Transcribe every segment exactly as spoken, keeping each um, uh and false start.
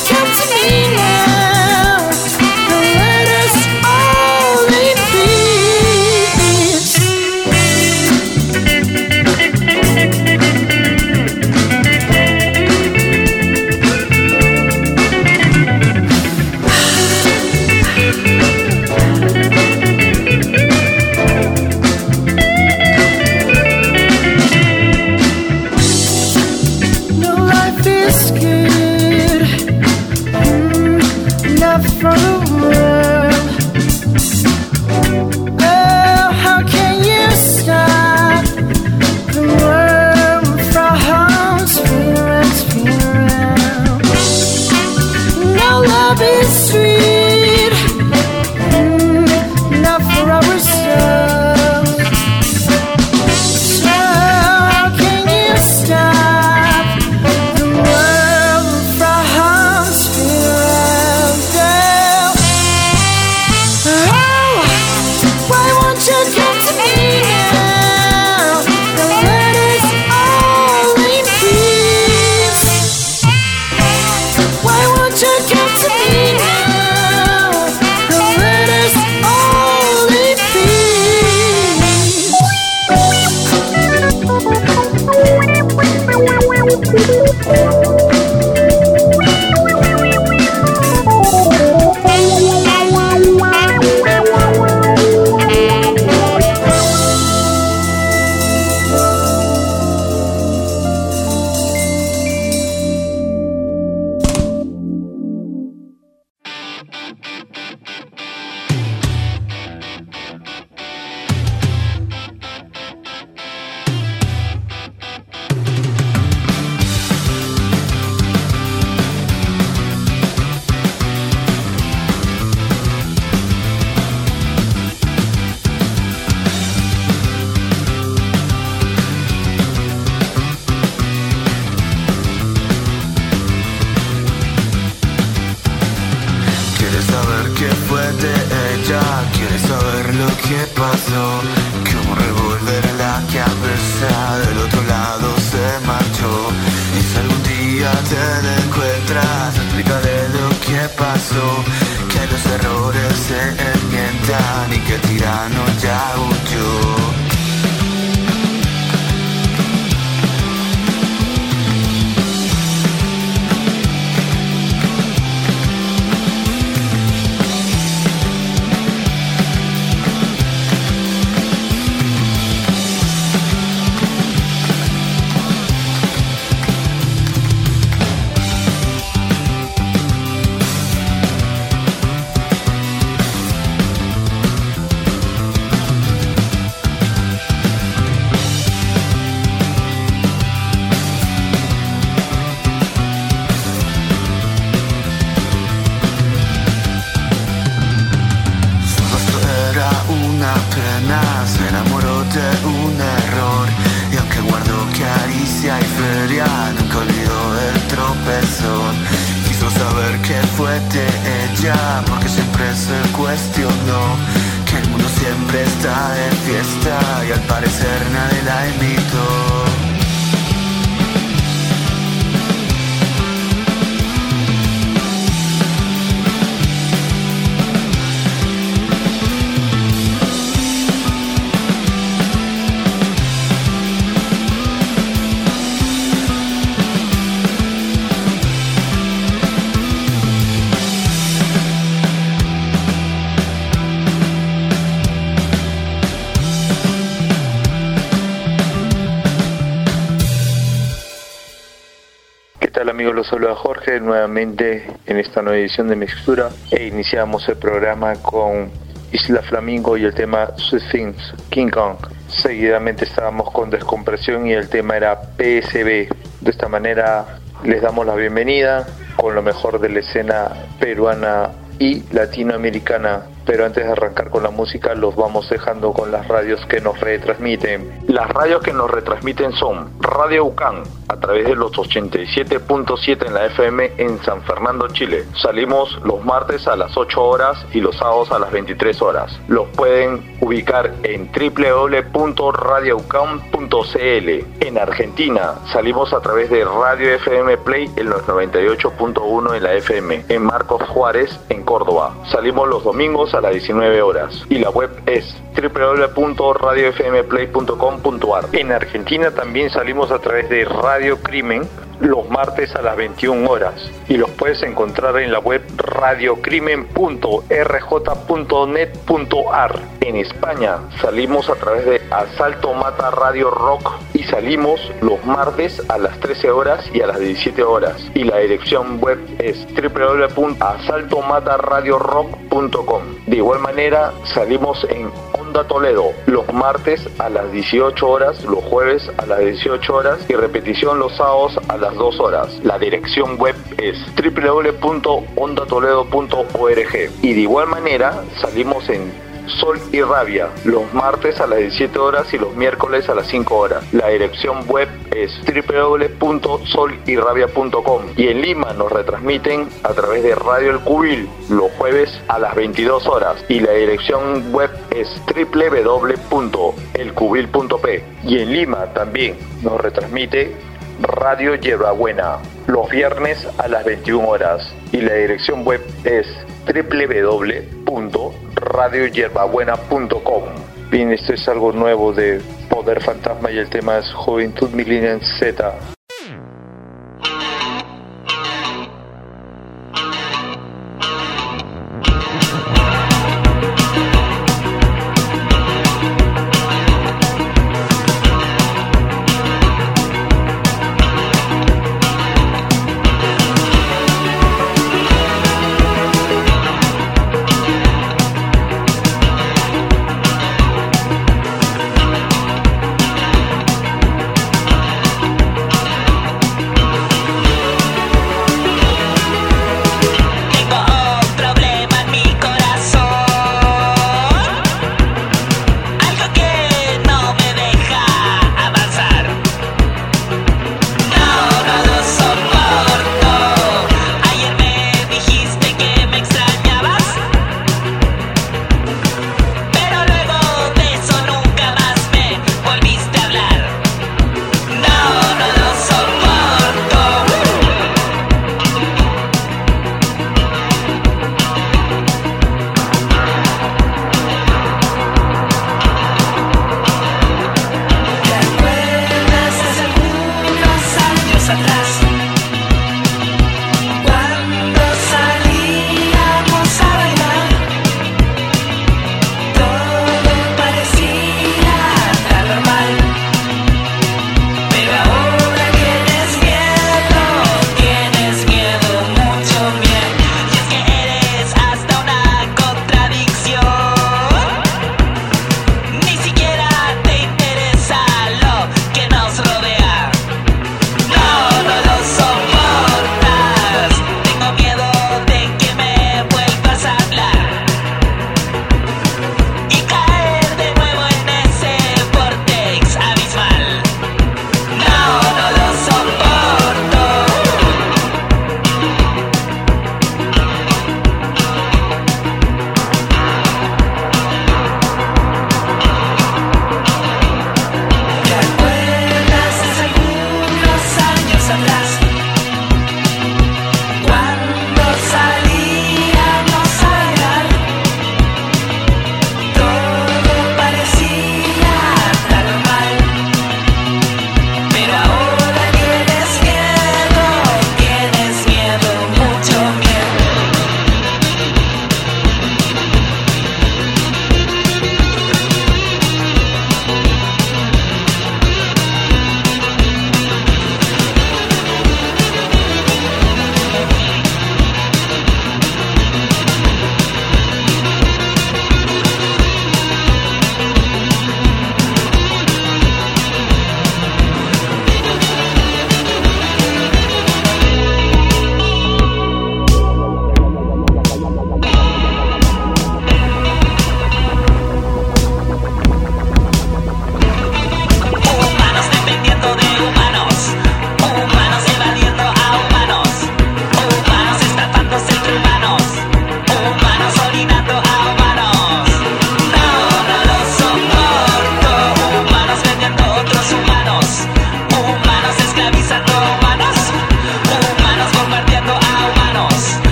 come to me now and let us all in peace. No, life is good, mm, not for the world. Oh, how can you stop the world from spinning, spinning? No, love is sweet, mm, not for ourselves. So how can you stop the world from spinning? Oh, why won't you come to me now and let us all in peace? Why won't you come to me now and let us all in ¿Quieres saber qué fue de ella? ¿Quieres saber lo que pasó? Como un revólver en la cabeza, del otro lado se marchó. Y si algún día te la encuentras, explícale lo que pasó. Que los errores se enmiendan y que el tirano ya huyó. Se enamoró de un error y aunque guardó caricia y feria, nunca olvidó el tropezón. Quiso saber qué fue de ella porque siempre se cuestionó que el mundo siempre está de fiesta y al parecer nadie la invitó. Hola amigos, los saluda Jorge nuevamente en esta nueva edición de Mixtura e iniciamos el programa con Isla Flamingo y el tema Sweet Things, King Kong. Seguidamente estábamos con Descompresión y el tema era P S B. De esta manera les damos la bienvenida con lo mejor de la escena peruana y latinoamericana. Pero antes de arrancar con la música, los vamos dejando con las radios que nos retransmiten. Las radios que nos retransmiten son Radio U C A N, a través de los ochenta y siete punto siete en la F M en San Fernando, Chile. Salimos los martes a las ocho horas y los sábados a las veintitrés horas. Los pueden ubicar en w w w punto radio u c a n punto c l. En Argentina, salimos a través de Radio F M Play en los noventa y ocho punto uno en la F M, en Marcos Juárez, en Córdoba. Salimos los domingos a las diecinueve horas y la web es w w w punto radio f m play punto com punto a r. En Argentina también salimos a través de Radio Crimen los martes a las veintiuna horas y los puedes encontrar en la web radiocrimen punto r j punto net punto a r. En España salimos a través de Asalto Mata Radio Rock y salimos los martes a las trece horas y a las diecisiete horas y la dirección web es w w w punto asalto mata radio rock punto com. De igual manera salimos en Onda Toledo los martes a las dieciocho horas, los jueves a las dieciocho horas y repetición los sábados a las dos horas. La dirección web es w w w punto onda toledo punto org. Y de igual manera salimos en Sol y Rabia los martes a las diecisiete horas y los miércoles a las cinco horas. La dirección web es w w w punto sol y rabia punto com. Y en Lima nos retransmiten a través de Radio El Cubil los jueves a las veintidós horas y la dirección web es w w w punto el cubil punto p. Y en Lima también nos retransmite Radio Hierbabuena los viernes a las veintiuna horas y la dirección web es w w w punto radio hierbabuena punto com. Bien, esto es algo nuevo de Poder Fantasma y el tema es Juventud Millennial Z. We'll be right back.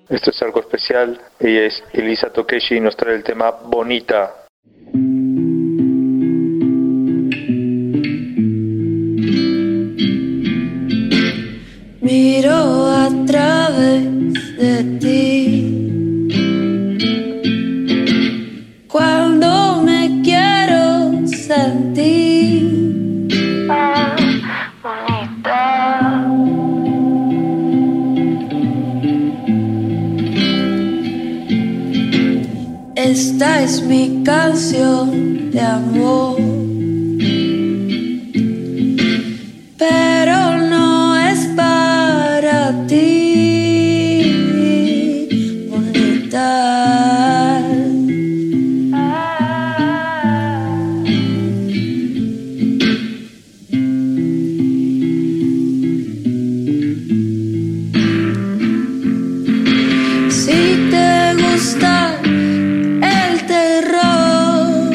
Esto es algo especial. Ella es Elisa Tokeshi y nos trae el tema Bonita. Miro a través de ti cuando me quiero sentir ah, bonita. Esta es mi canción de amor, pero no es para ti, bonita. Si te gusta el terror,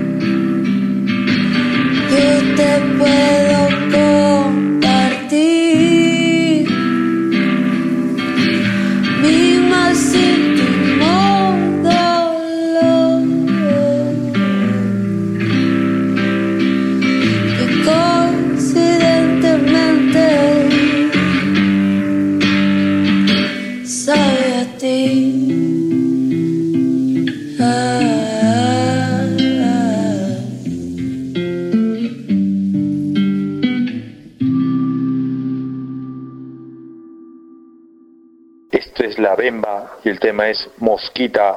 yo te puedo compartir mi más íntimo dolor, que coincidentemente sabe a ti. Ah, ah. Esto es La Bemba y el tema es Mosquita.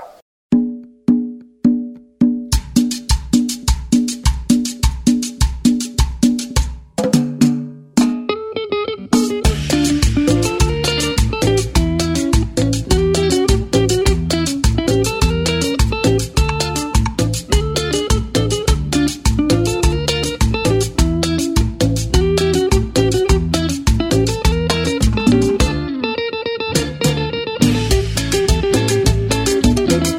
Thank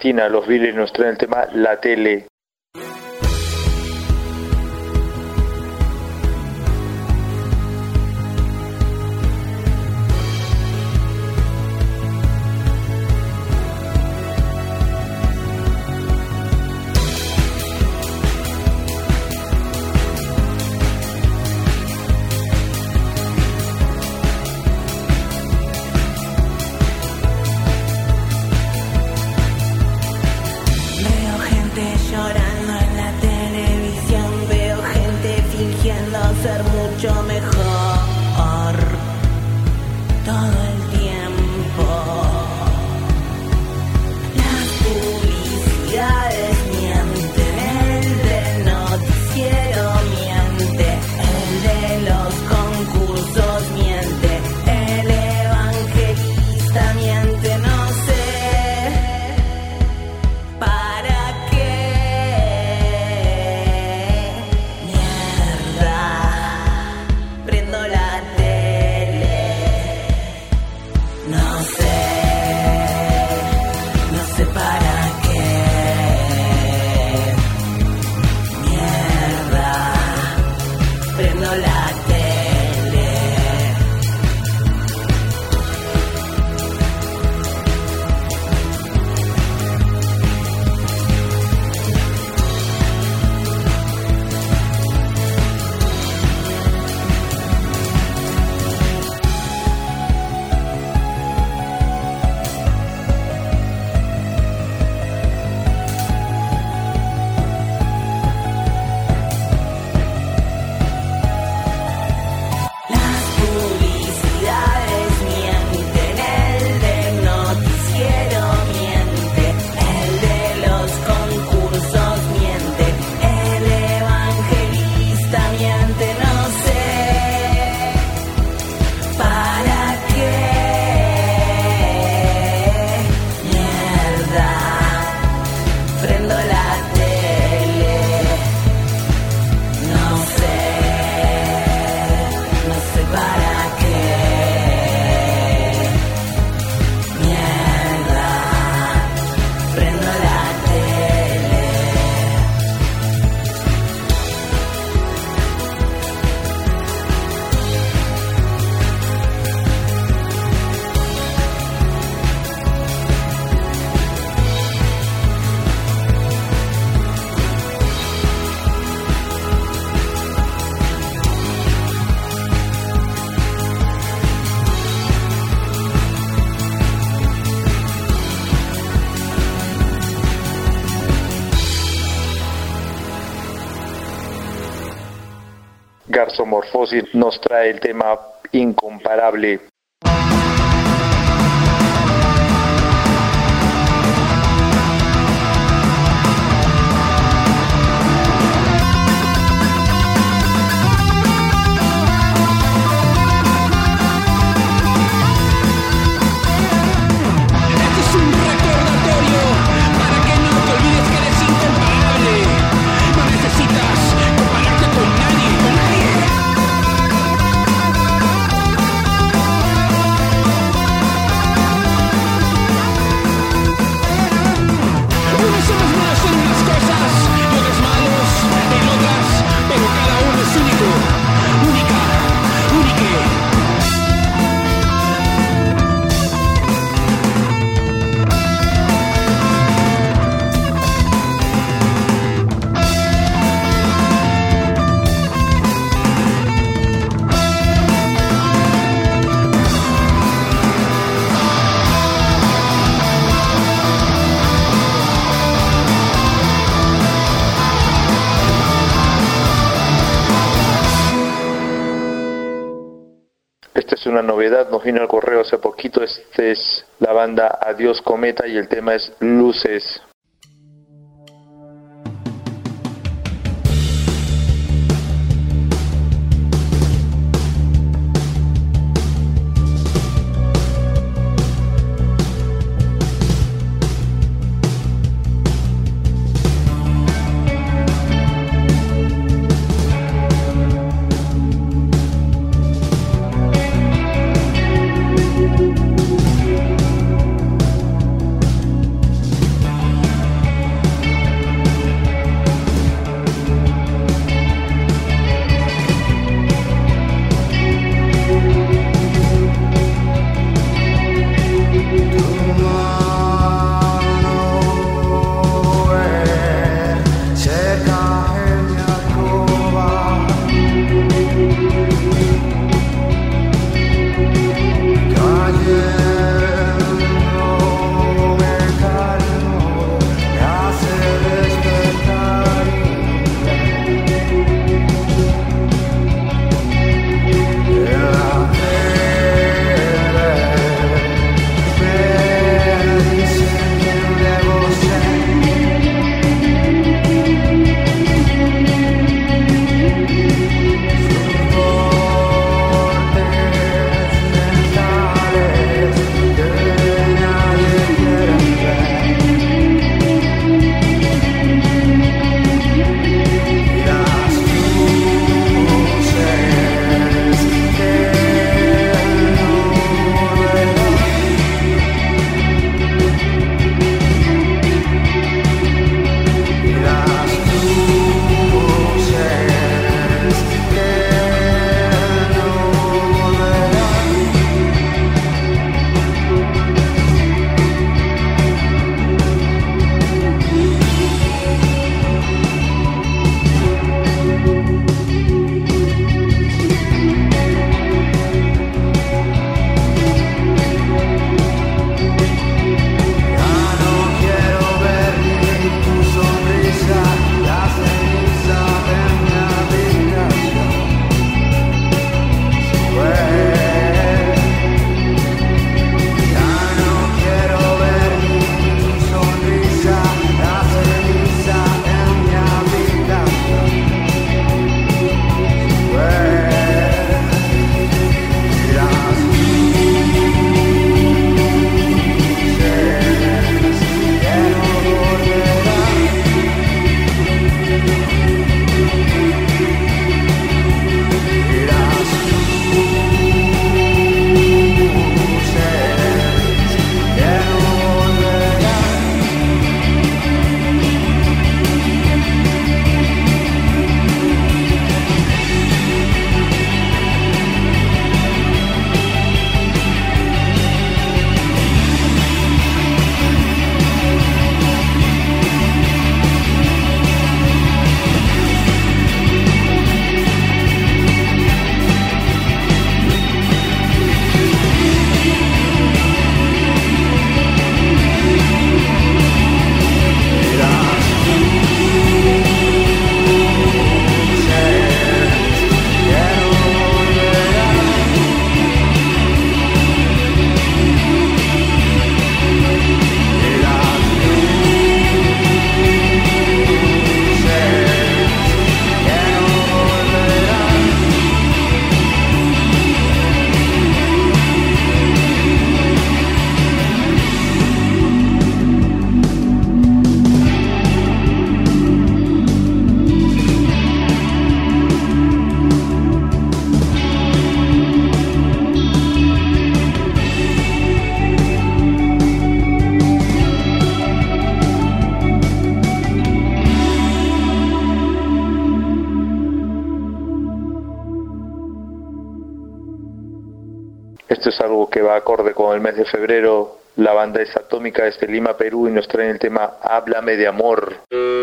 Argentina, los Beatles nos traen el tema La Tele. Garzomorphosis nos trae el tema Incomparable. Una novedad, nos vino al correo hace poquito. Este es la banda Adiós Cometa y el tema es Luces. Esto es algo que va acorde con el mes de febrero. La banda es Atómica desde Lima, Perú, y nos traen el tema Háblame de amor.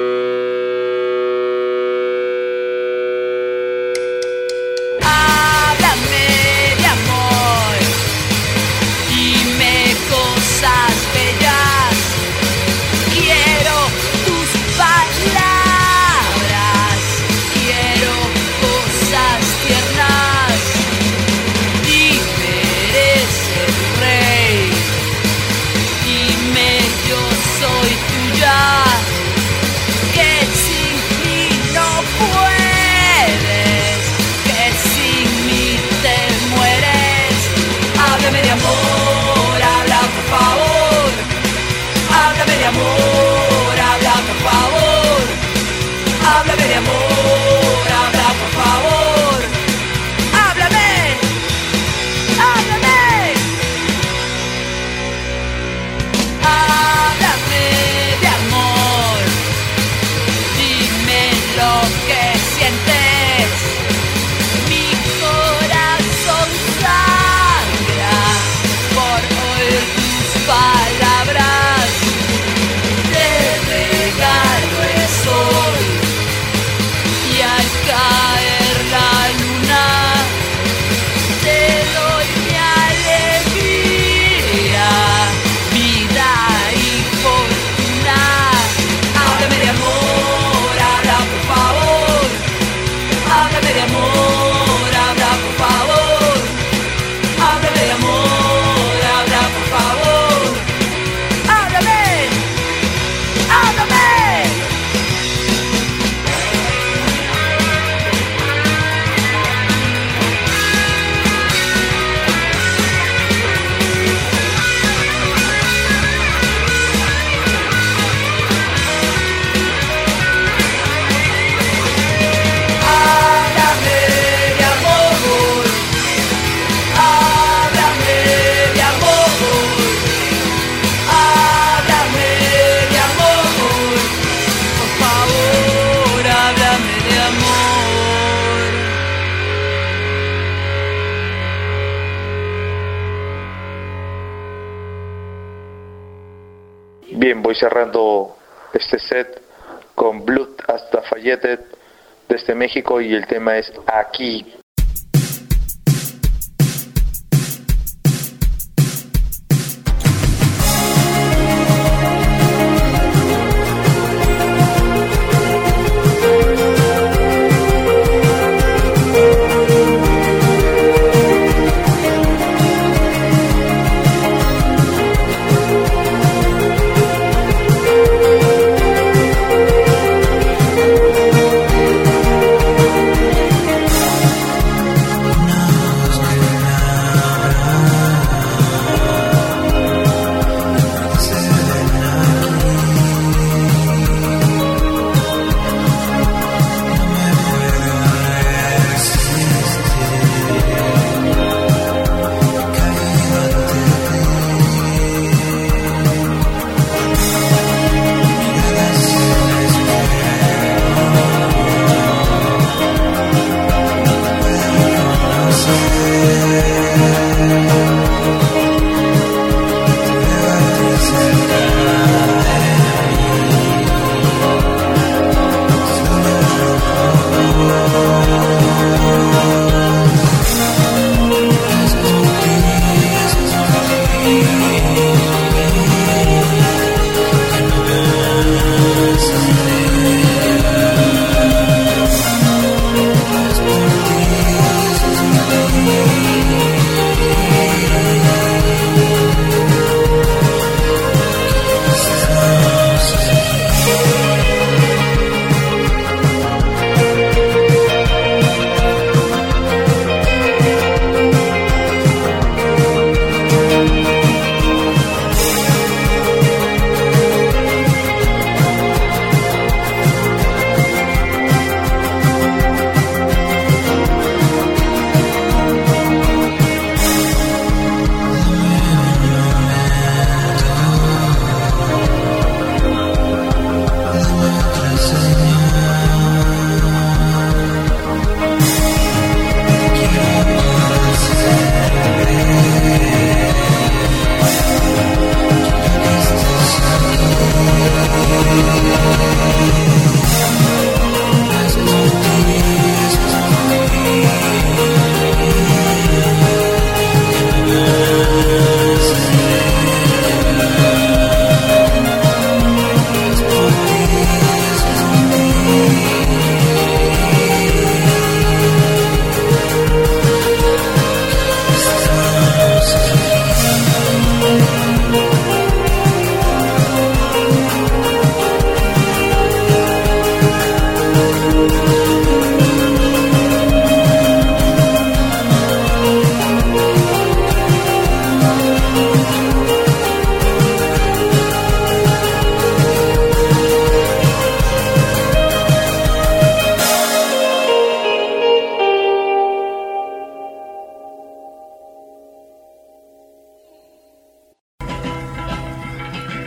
Bien, voy cerrando este set con Blood hasta Fayette desde México y el tema es Aquí.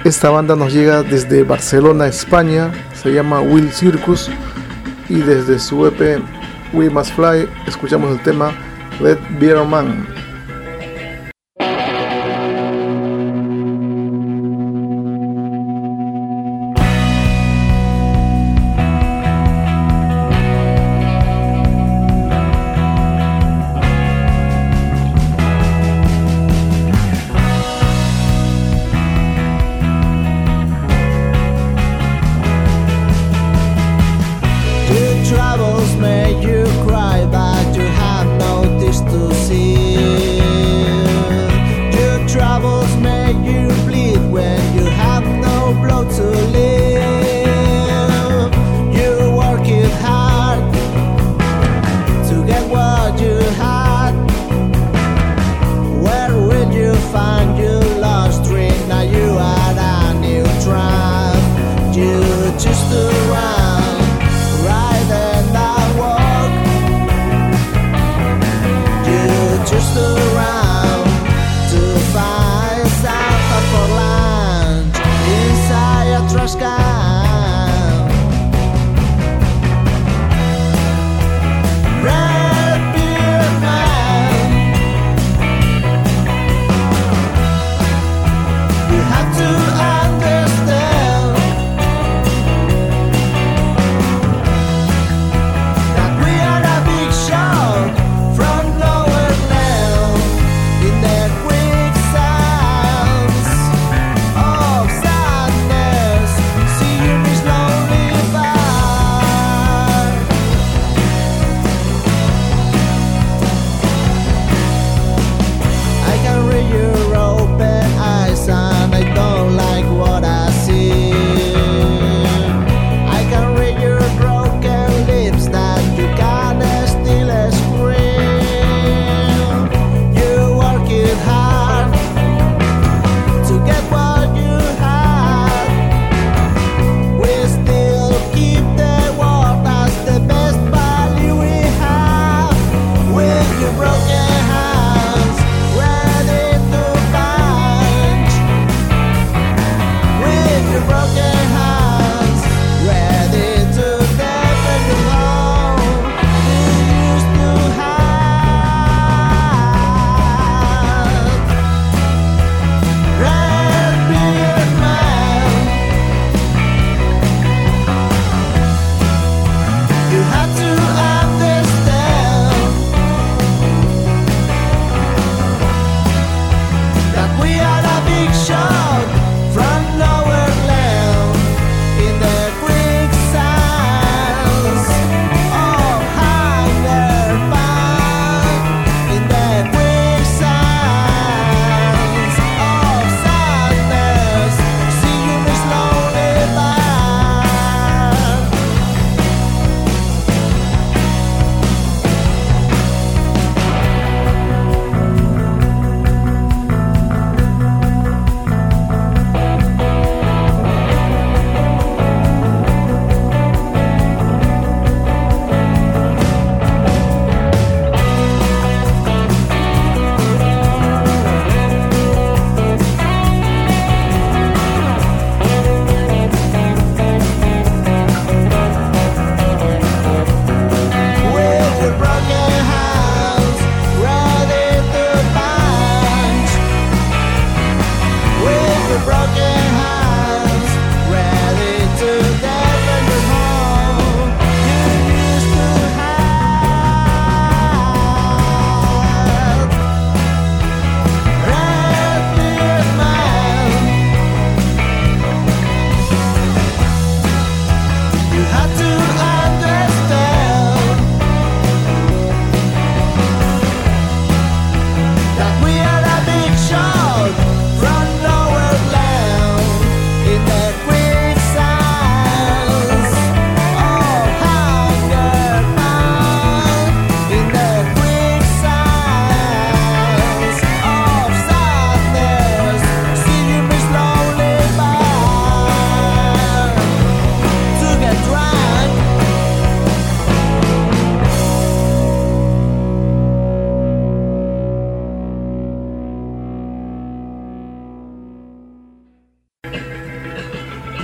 Esta banda nos llega desde Barcelona, España, se llama Will Circus, y desde su E P We Must Fly escuchamos el tema Let Be a Man. That we are a big show from nowhere now.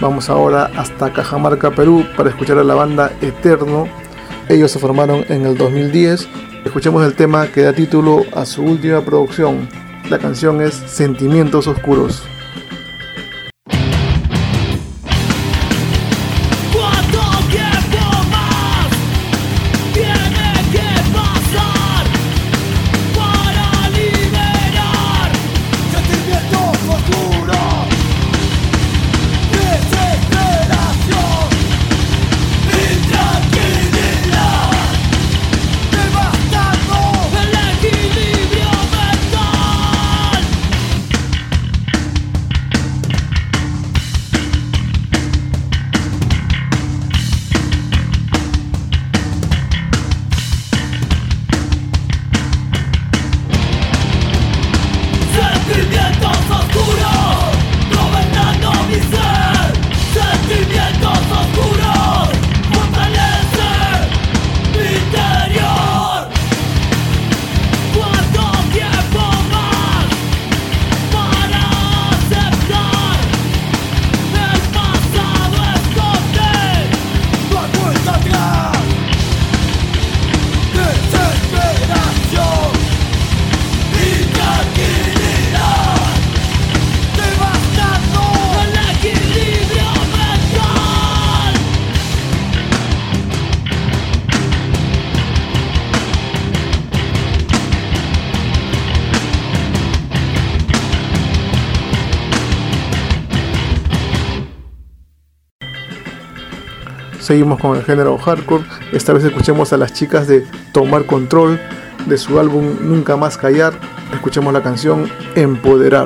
Vamos ahora hasta Cajamarca, Perú, para escuchar a la banda Eterno. Ellos se formaron en el dos mil diez. Escuchemos el tema que da título a su última producción. La canción es Sentimientos Oscuros. Seguimos con el género hardcore. Esta vez escuchemos a las chicas de Tomar Control, de su álbum Nunca Más Callar. Escuchemos la canción Empoderar.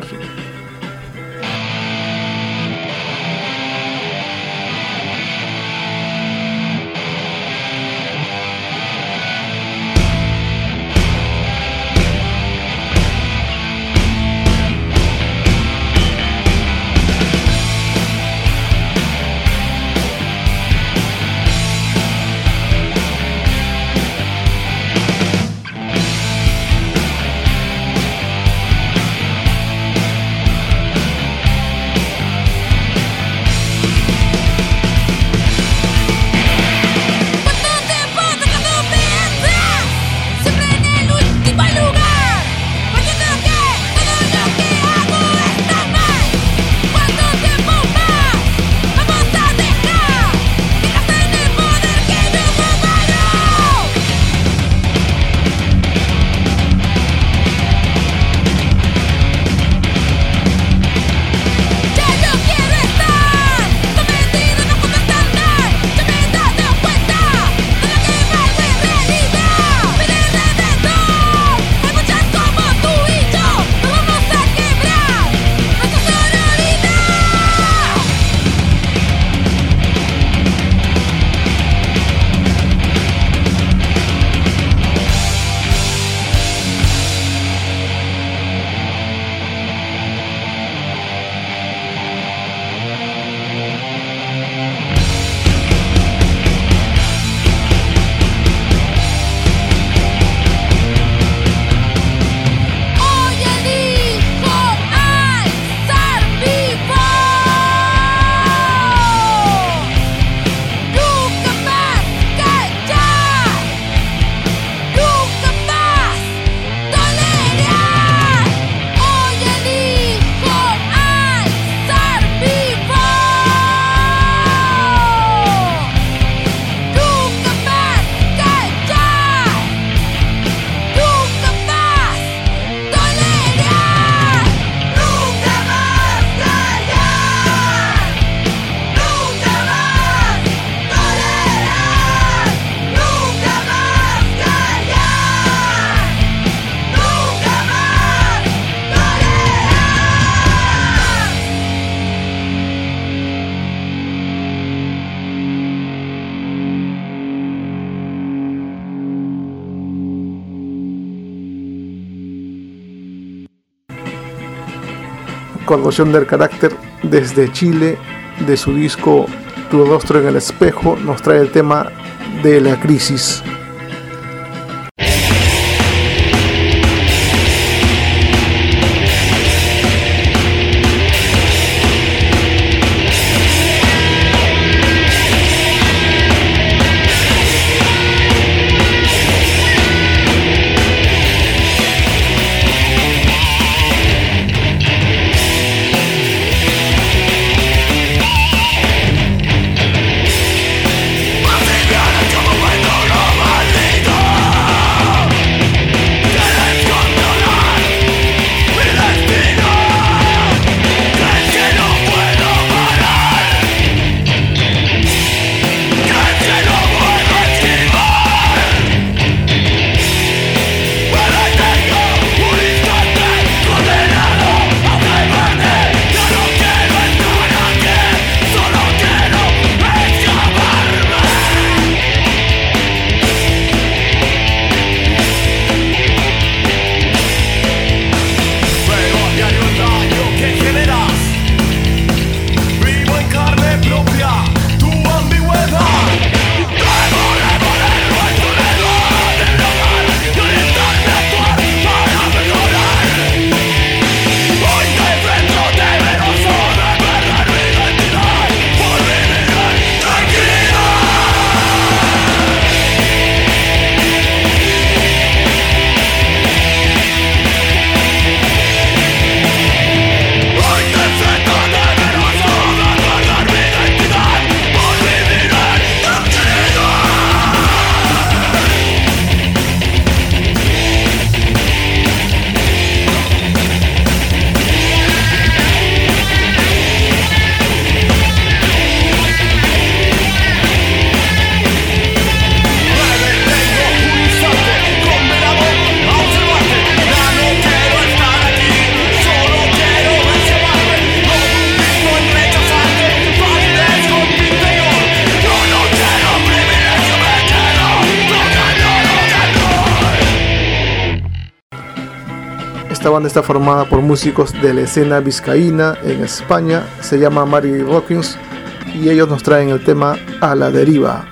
Conmoción del Carácter, desde Chile, de su disco Tu Rostro en el Espejo, nos trae el tema de la crisis. Yeah. Esta banda está formada por músicos de la escena vizcaína en España, se llama Mary Rockins y ellos nos traen el tema A la Deriva.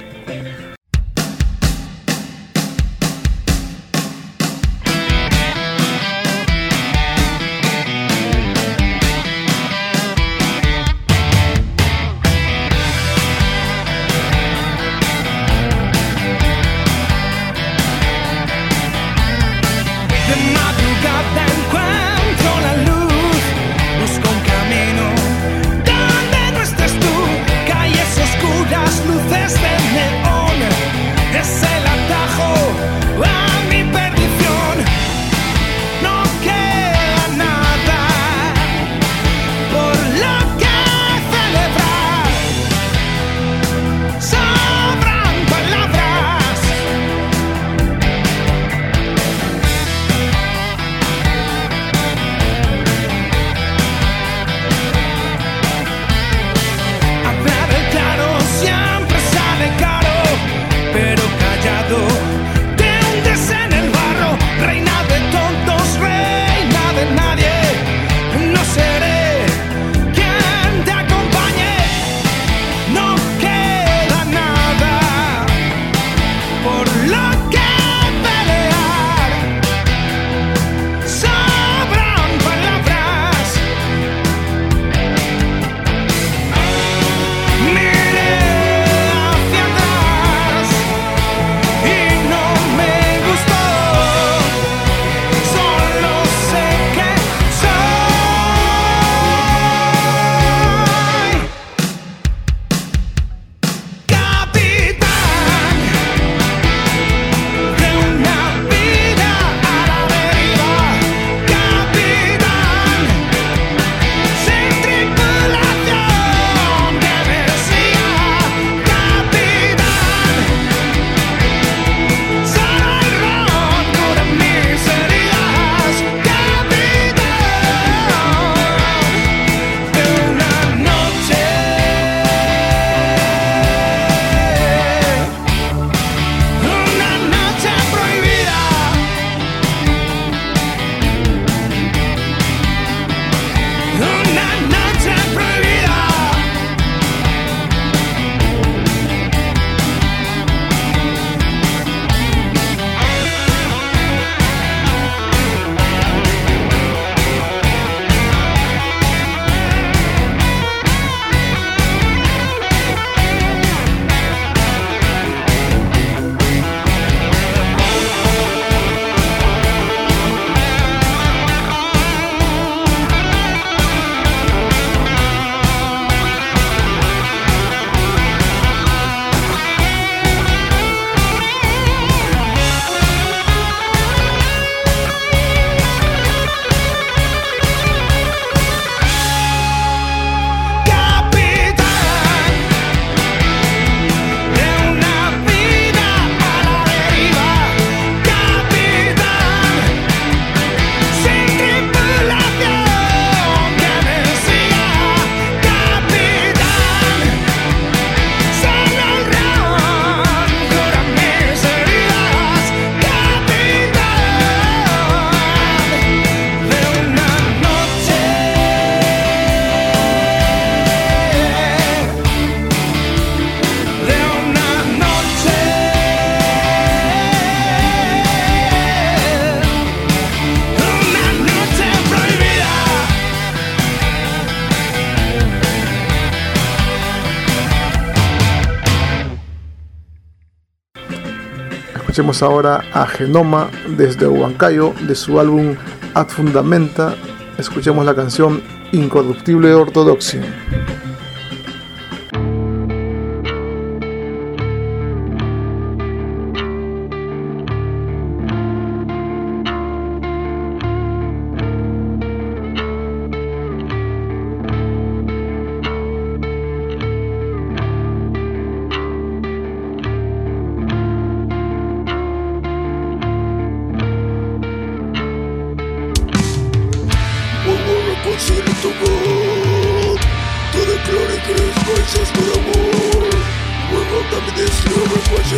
Escuchemos ahora a Genoma desde Huancayo de su álbum Ad Fundamenta. Escuchemos la canción Incorruptible Ortodoxia.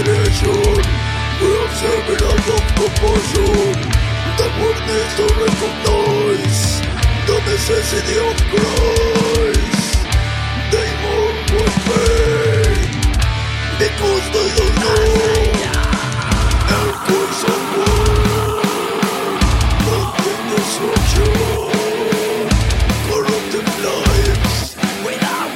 We're observing our love compulsion. The word is the record. necessity of Christ. They mourn with pain because they don't know el course of war. Nothing is structure, corrupted lives without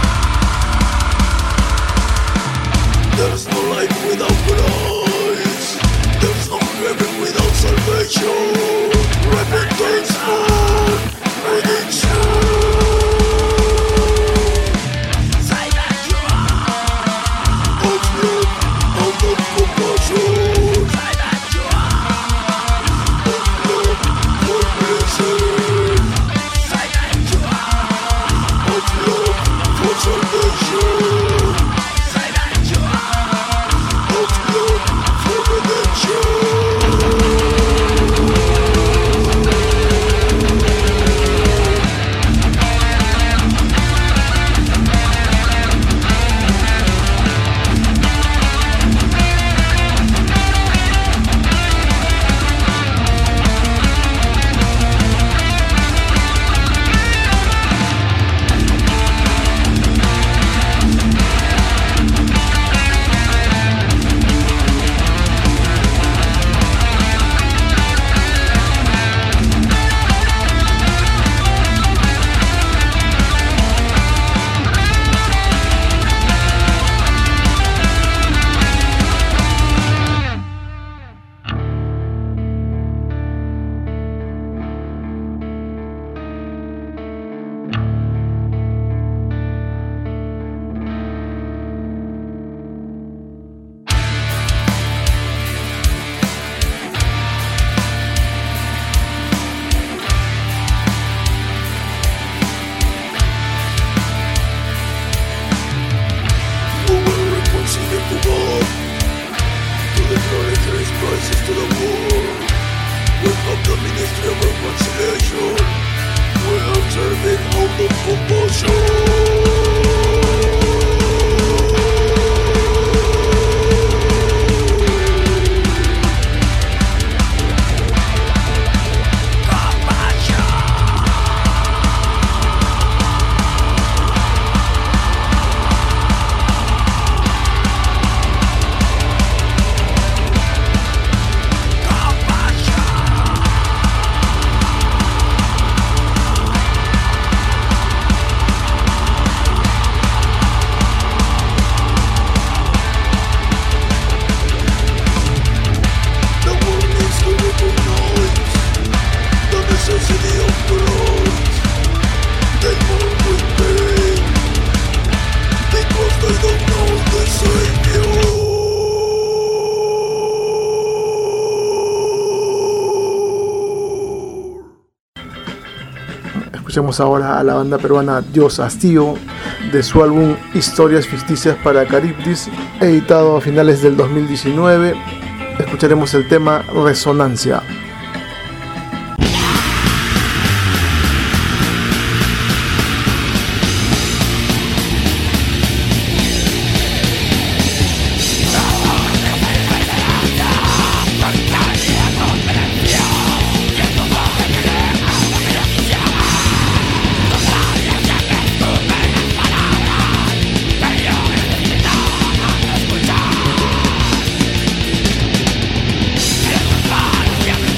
God. There's no life without Christ. There's no heaven without salvation. Repentance for redemption. Say that you are of love, out of compassion. Say that you are of love for blessing. Say that you are of love for salvation. Say that you are of love for redemption. Escuchemos ahora a la banda peruana Dios Hastío de su álbum Historias Ficticias para Caribdis, editado a finales del dos mil diecinueve. Escucharemos el tema Resonancia. Yeah.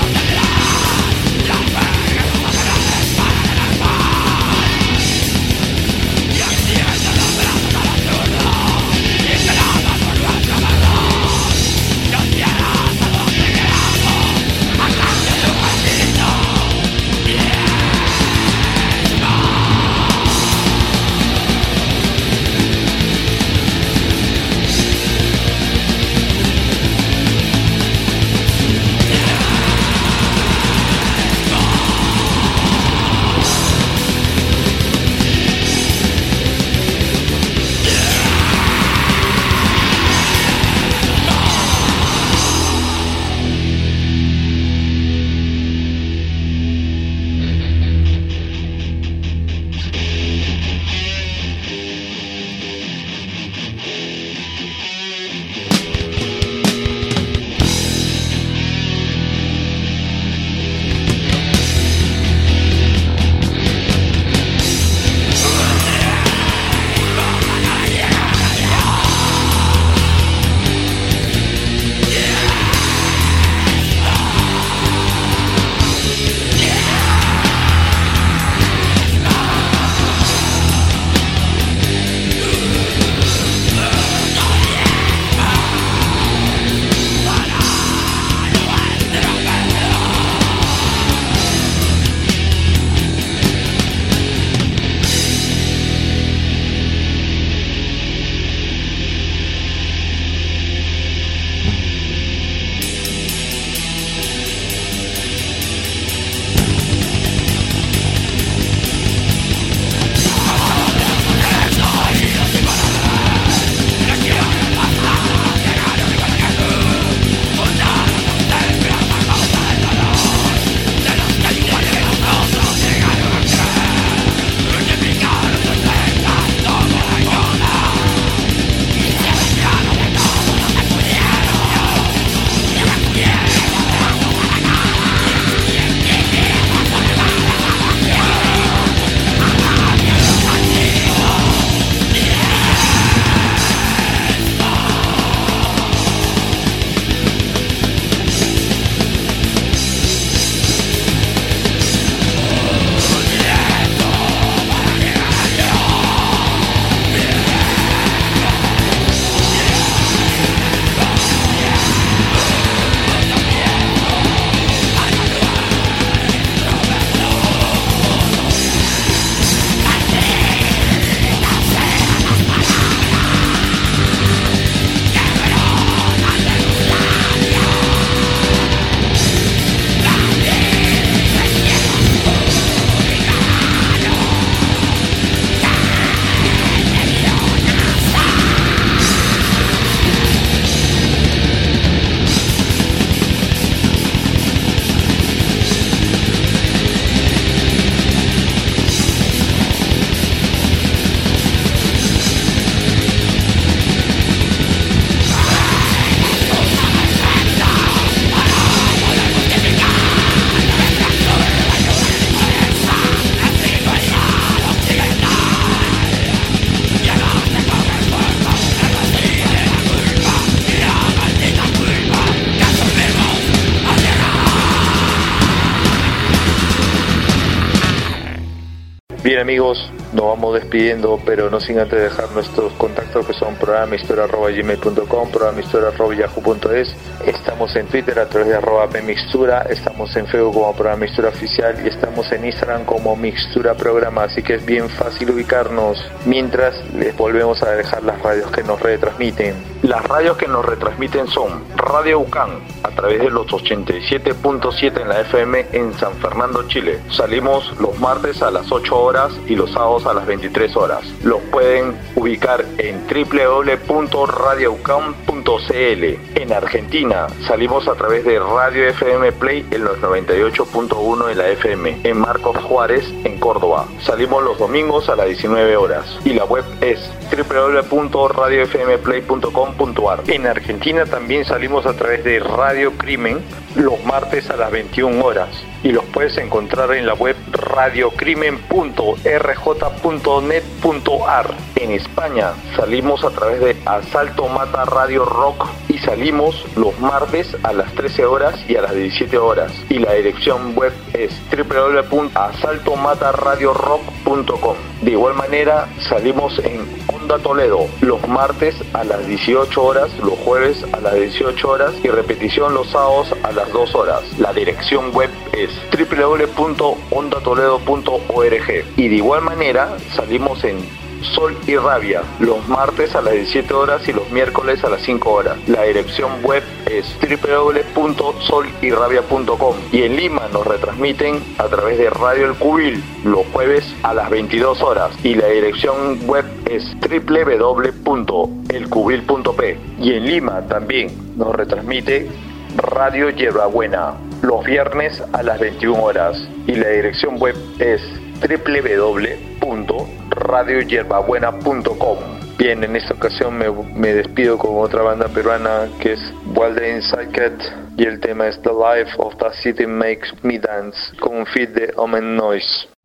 Bien amigos, nos vamos despidiendo, pero no sin antes dejar nuestros contactos que son programa historia arroba gmail punto com, programa historia arroba yahoo punto es. Estamos en Twitter a través de arroba pmixtura, estamos en Facebook como programa historia oficial y estamos en Instagram como mixtura programa, así que es bien fácil ubicarnos. Mientras les volvemos a dejar las radios que nos retransmiten. Las radios que nos retransmiten son Radio UCAN a través de los ochenta y siete punto siete en la F M en San Fernando, Chile. Salimos los martes a las ocho horas y los sábados a las veintitrés horas. Los pueden ubicar en doble u doble u doble u punto radio u c a m punto c l. En Argentina salimos a través de Radio F M Play en los noventa y ocho punto uno en la F M en Marcos Juárez, en Córdoba. Salimos los domingos a las diecinueve horas y la web es doble u doble u doble u punto radio f m play punto com punto a r. En Argentina también salimos a través de Radio Crimen los martes a las veintiuna horas y los puedes encontrar en la web radiocrimen punto r j punto net punto a r. En España salimos a través de Asalto Mata Radio Rock y salimos los martes a las trece horas y a las diecisiete horas y la dirección web es doble u doble u doble u punto asalto mata radio rock punto com. De igual manera salimos en Onda Toledo los martes a las dieciocho horas, los jueves a las dieciocho horas y repetición los sábados a las dos horas. La dirección web es doble u doble u doble u punto onda toledo punto org y de igual manera salimos en Sol y Rabia los martes a las diecisiete horas y los miércoles a las cinco horas. La dirección web es doble u doble u doble u punto sol y rabia punto com y en Lima nos retransmiten a través de Radio El Cubil los jueves a las veintidós horas y la dirección web es doble u doble u doble u punto el cubil punto p y en Lima también nos retransmite Radio Hierbabuena los viernes a las veintiuna horas y la dirección web es doble u doble u doble u punto radio hierbabuena punto com. Bien, en esta ocasión me, me despido con otra banda peruana que es Walden Psychet y el tema es The Life of the City Makes Me Dance con un feat de Omen Noise.